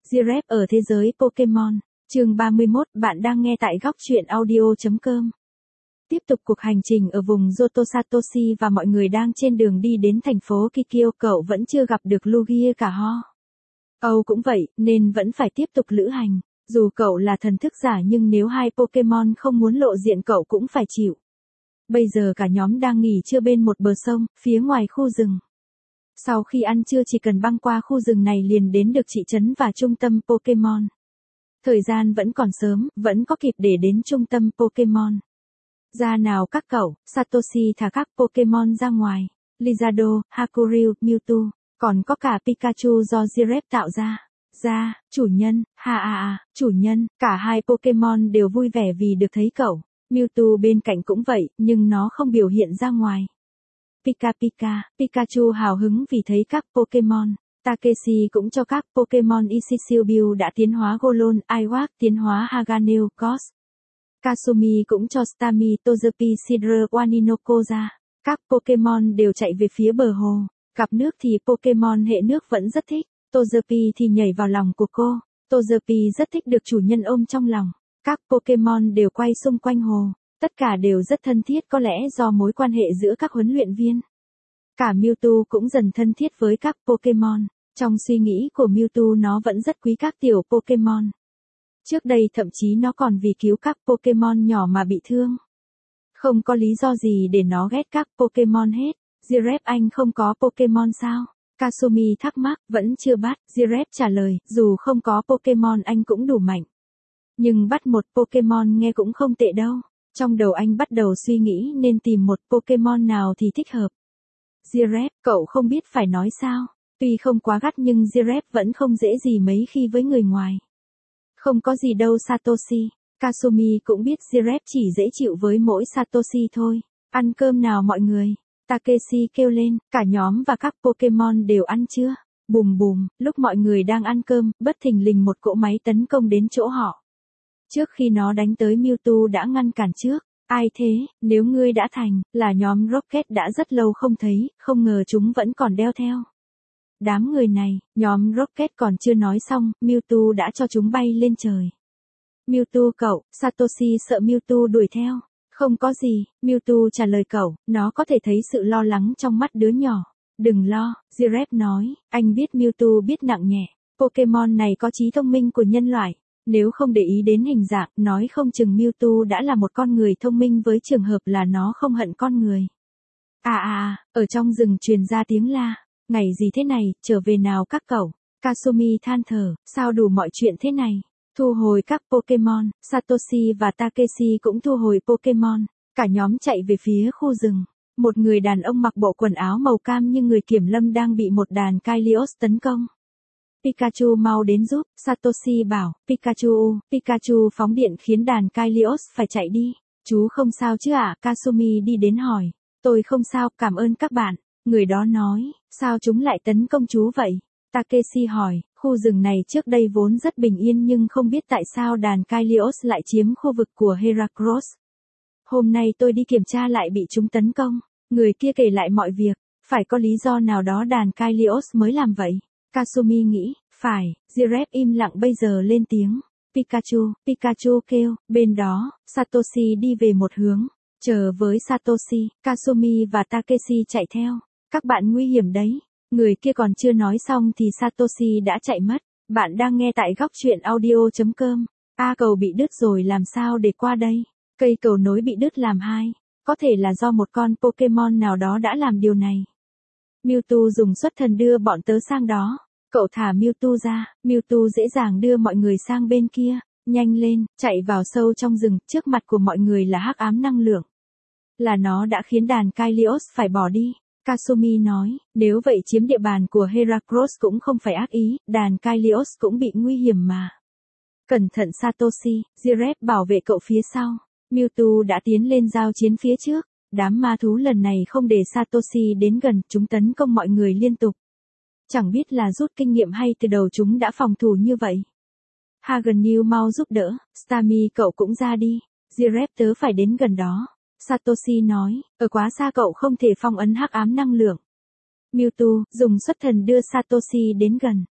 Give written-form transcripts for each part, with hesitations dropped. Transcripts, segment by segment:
Giraffe ở thế giới Pokemon. Chương 31, bạn đang nghe tại góc truyện audio.com. Tiếp tục cuộc hành trình ở vùng Johto Satoshi và mọi người đang trên đường đi đến thành phố Kikyo, cậu vẫn chưa gặp được Lugia cả ho. Âu cũng vậy, nên vẫn phải tiếp tục lữ hành. Dù cậu là thần thức giả nhưng nếu hai Pokemon không muốn lộ diện cậu cũng phải chịu. Bây giờ cả nhóm đang nghỉ trưa bên một bờ sông, phía ngoài khu rừng. Sau khi ăn trưa chỉ cần băng qua khu rừng này liền đến được thị trấn và trung tâm Pokemon. Thời gian vẫn còn sớm, vẫn có kịp để đến trung tâm Pokemon. Ra nào các cậu, Satoshi thả các Pokemon ra ngoài. Lizardo, Hakuryu, Mewtwo, còn có cả Pikachu do Giraffe tạo ra. Ra, chủ nhân, chủ nhân, cả hai Pokemon đều vui vẻ vì được thấy cậu. Mewtwo bên cạnh cũng vậy, nhưng nó không biểu hiện ra ngoài. Pikachu hào hứng vì thấy các Pokemon. Takeshi cũng cho các Pokemon Ishizubiu đã tiến hóa Golon, Iwak tiến hóa Haganeo, Ghost. Kasumi cũng cho Starmie, Togepi, Sidra, Waninoko ra. Các Pokemon đều chạy về phía bờ hồ. Gặp nước thì Pokemon hệ nước vẫn rất thích. Togepi thì nhảy vào lòng của cô. Togepi rất thích được chủ nhân ôm trong lòng. Các Pokemon đều quay xung quanh hồ. Tất cả đều rất thân thiết, có lẽ do mối quan hệ giữa các huấn luyện viên. Cả Mewtwo cũng dần thân thiết với các Pokemon. Trong suy nghĩ của Mewtwo nó vẫn rất quý các tiểu Pokemon. Trước đây thậm chí nó còn vì cứu các Pokemon nhỏ mà bị thương. Không có lý do gì để nó ghét các Pokemon hết. Giraffe anh không có Pokemon sao? Kasumi thắc mắc, vẫn chưa bắt. Giraffe trả lời, dù không có Pokemon anh cũng đủ mạnh. Nhưng bắt một Pokemon nghe cũng không tệ đâu. Trong đầu anh bắt đầu suy nghĩ nên tìm một Pokemon nào thì thích hợp. Giraffe, cậu không biết phải nói sao. Tuy không quá gắt nhưng Giraffe vẫn không dễ gì mấy khi với người ngoài. Không có gì đâu Satoshi. Kasumi cũng biết Giraffe chỉ dễ chịu với mỗi Satoshi thôi. Ăn cơm nào mọi người. Takeshi kêu lên, cả nhóm và các Pokemon đều ăn chưa? Bùm bùm, lúc mọi người đang ăn cơm, bất thình lình một cỗ máy tấn công đến chỗ họ. Trước khi nó đánh tới Mewtwo đã ngăn cản trước. Ai thế, nếu ngươi đã thành, là nhóm Rocket đã rất lâu không thấy, không ngờ chúng vẫn còn đeo theo. Đám người này, nhóm Rocket còn chưa nói xong, Mewtwo đã cho chúng bay lên trời. Mewtwo cậu, Satoshi sợ Mewtwo đuổi theo. Không có gì, Mewtwo trả lời cậu, nó có thể thấy sự lo lắng trong mắt đứa nhỏ. Đừng lo, Giraffe nói, anh biết Mewtwo biết nặng nhẹ. Pokemon này có trí thông minh của nhân loại. Nếu không để ý đến hình dạng, nói không chừng Mewtwo đã là một con người thông minh với trường hợp là nó không hận con người. Ở trong rừng truyền ra tiếng la. Ngày gì thế này, trở về nào các cậu. Kasumi than thở, sao đủ mọi chuyện thế này. Thu hồi các Pokemon, Satoshi và Takeshi cũng thu hồi Pokemon. Cả nhóm chạy về phía khu rừng. Một người đàn ông mặc bộ quần áo màu cam như người kiểm lâm đang bị một đàn Kailios tấn công. Pikachu mau đến giúp, Satoshi bảo, Pikachu phóng điện khiến đàn Kailios phải chạy đi. Chú không sao chứ ạ? Kasumi đi đến hỏi. Tôi không sao, cảm ơn các bạn. Người đó nói, sao chúng lại tấn công chú vậy? Takeshi hỏi, khu rừng này trước đây vốn rất bình yên nhưng không biết tại sao đàn Kailios lại chiếm khu vực của Heracross. Hôm nay tôi đi kiểm tra lại bị chúng tấn công. Người kia kể lại mọi việc, phải có lý do nào đó đàn Kailios mới làm vậy. Kasumi nghĩ, phải, Giraffe im lặng bây giờ lên tiếng. Pikachu kêu, bên đó, Satoshi đi về một hướng. Chờ với Satoshi, Kasumi và Takeshi chạy theo. Các bạn nguy hiểm đấy. Người kia còn chưa nói xong thì Satoshi đã chạy mất. Bạn đang nghe tại góc truyện audio.com. Cầu bị đứt rồi làm sao để qua đây? Cây cầu nối bị đứt làm hai. Có thể là do một con Pokemon nào đó đã làm điều này. Mewtwo dùng xuất thần đưa bọn tớ sang đó. Cậu thả Mewtwo ra. Mewtwo dễ dàng đưa mọi người sang bên kia. Nhanh lên, chạy vào sâu trong rừng, trước mặt của mọi người là hắc ám năng lượng. Là nó đã khiến đàn Kailios phải bỏ đi. Kasumi nói, nếu vậy chiếm địa bàn của Heracross cũng không phải ác ý, đàn Kailios cũng bị nguy hiểm mà. Cẩn thận Satoshi, Giraffe bảo vệ cậu phía sau. Mewtwo đã tiến lên giao chiến phía trước. Đám ma thú lần này không để Satoshi đến gần, chúng tấn công mọi người liên tục. Chẳng biết là rút kinh nghiệm hay từ đầu chúng đã phòng thủ như vậy. Haganeu mau giúp đỡ, Starmie cậu cũng ra đi. Giraffe tớ phải đến gần đó. Satoshi nói, ở quá xa cậu không thể phong ấn hắc ám năng lượng. Mewtwo dùng xuất thần đưa Satoshi đến gần.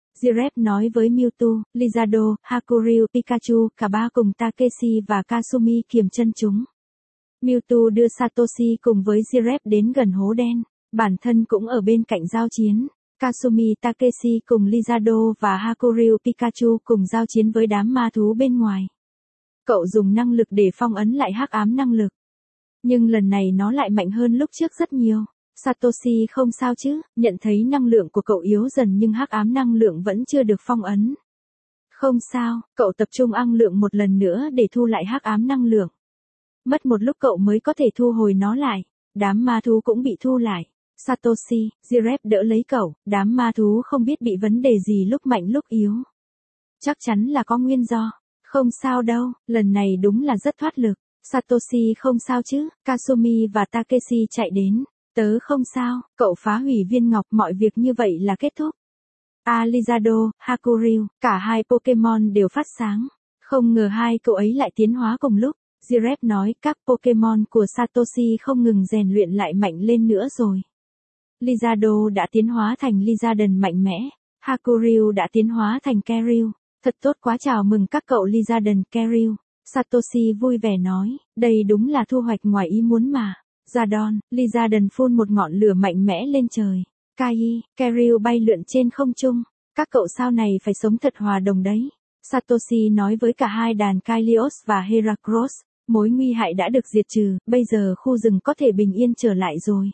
Jiraiya nói với Mewtwo, Lizardo, Hakuryu, Pikachu, cả ba cùng Takeshi và Kasumi kiềm chân chúng. Mewtwo đưa Satoshi cùng với Jiraiya đến gần hố đen, bản thân cũng ở bên cạnh giao chiến. Kasumi, Takeshi cùng Lizardo và Hakuryu, Pikachu cùng giao chiến với đám ma thú bên ngoài. Cậu dùng năng lực để phong ấn lại hắc ám năng lực. Nhưng lần này nó lại mạnh hơn lúc trước rất nhiều. Satoshi không sao chứ, nhận thấy năng lượng của cậu yếu dần nhưng hắc ám năng lượng vẫn chưa được phong ấn. Không sao, cậu tập trung năng lượng một lần nữa để thu lại hắc ám năng lượng. Mất một lúc cậu mới có thể thu hồi nó lại. Đám ma thú cũng bị thu lại. Satoshi, Jiraiya đỡ lấy cậu, đám ma thú không biết bị vấn đề gì lúc mạnh lúc yếu. Chắc chắn là có nguyên do. Không sao đâu, lần này đúng là rất thoát lực. Satoshi không sao chứ, Kasumi và Takeshi chạy đến. Tớ không sao, cậu phá hủy viên ngọc, mọi việc như vậy là kết thúc. Lizardo, Hakuryu, cả hai Pokemon đều phát sáng. Không ngờ hai cậu ấy lại tiến hóa cùng lúc. Jiraiya nói các Pokemon của Satoshi không ngừng rèn luyện lại mạnh lên nữa rồi. Lizardo đã tiến hóa thành Lizardon mạnh mẽ. Hakuryu đã tiến hóa thành Karyu. Thật tốt quá, chào mừng các cậu Lizardon, Karyu. Satoshi vui vẻ nói, đây đúng là thu hoạch ngoài ý muốn mà. Zardon, Lizardon phun một ngọn lửa mạnh mẽ lên trời. Karyu bay lượn trên không trung. Các cậu sau này phải sống thật hòa đồng đấy. Satoshi nói với cả hai đàn Kailios và Heracross, mối nguy hại đã được diệt trừ, bây giờ khu rừng có thể bình yên trở lại rồi.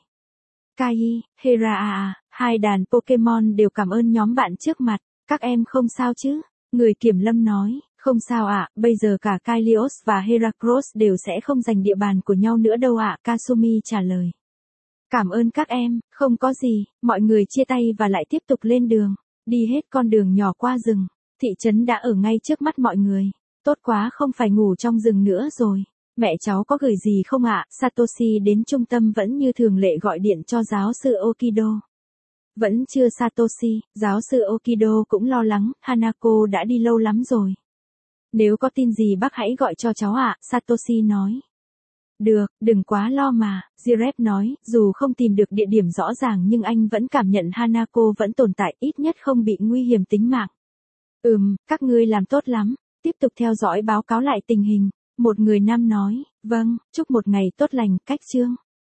Hera, hai đàn Pokemon đều cảm ơn nhóm bạn trước mặt, các em không sao chứ? Người kiểm lâm nói, không sao ạ, bây giờ cả Kailios và Heracross đều sẽ không giành địa bàn của nhau nữa đâu ạ, Kasumi trả lời. Cảm ơn các em, không có gì, mọi người chia tay và lại tiếp tục lên đường, đi hết con đường nhỏ qua rừng, thị trấn đã ở ngay trước mắt mọi người, tốt quá không phải ngủ trong rừng nữa rồi. Mẹ cháu có gửi gì không ạ? Satoshi đến trung tâm vẫn như thường lệ gọi điện cho giáo sư Okido. Vẫn chưa Satoshi, giáo sư Okido cũng lo lắng, Hanako đã đi lâu lắm rồi. Nếu có tin gì bác hãy gọi cho cháu ạ, Satoshi nói. Được, đừng quá lo mà, Jiraiya nói, dù không tìm được địa điểm rõ ràng nhưng anh vẫn cảm nhận Hanako vẫn tồn tại, ít nhất không bị nguy hiểm tính mạng. Các ngươi làm tốt lắm, tiếp tục theo dõi báo cáo lại tình hình. Một người nam nói, vâng, chúc một ngày tốt lành, cách chương.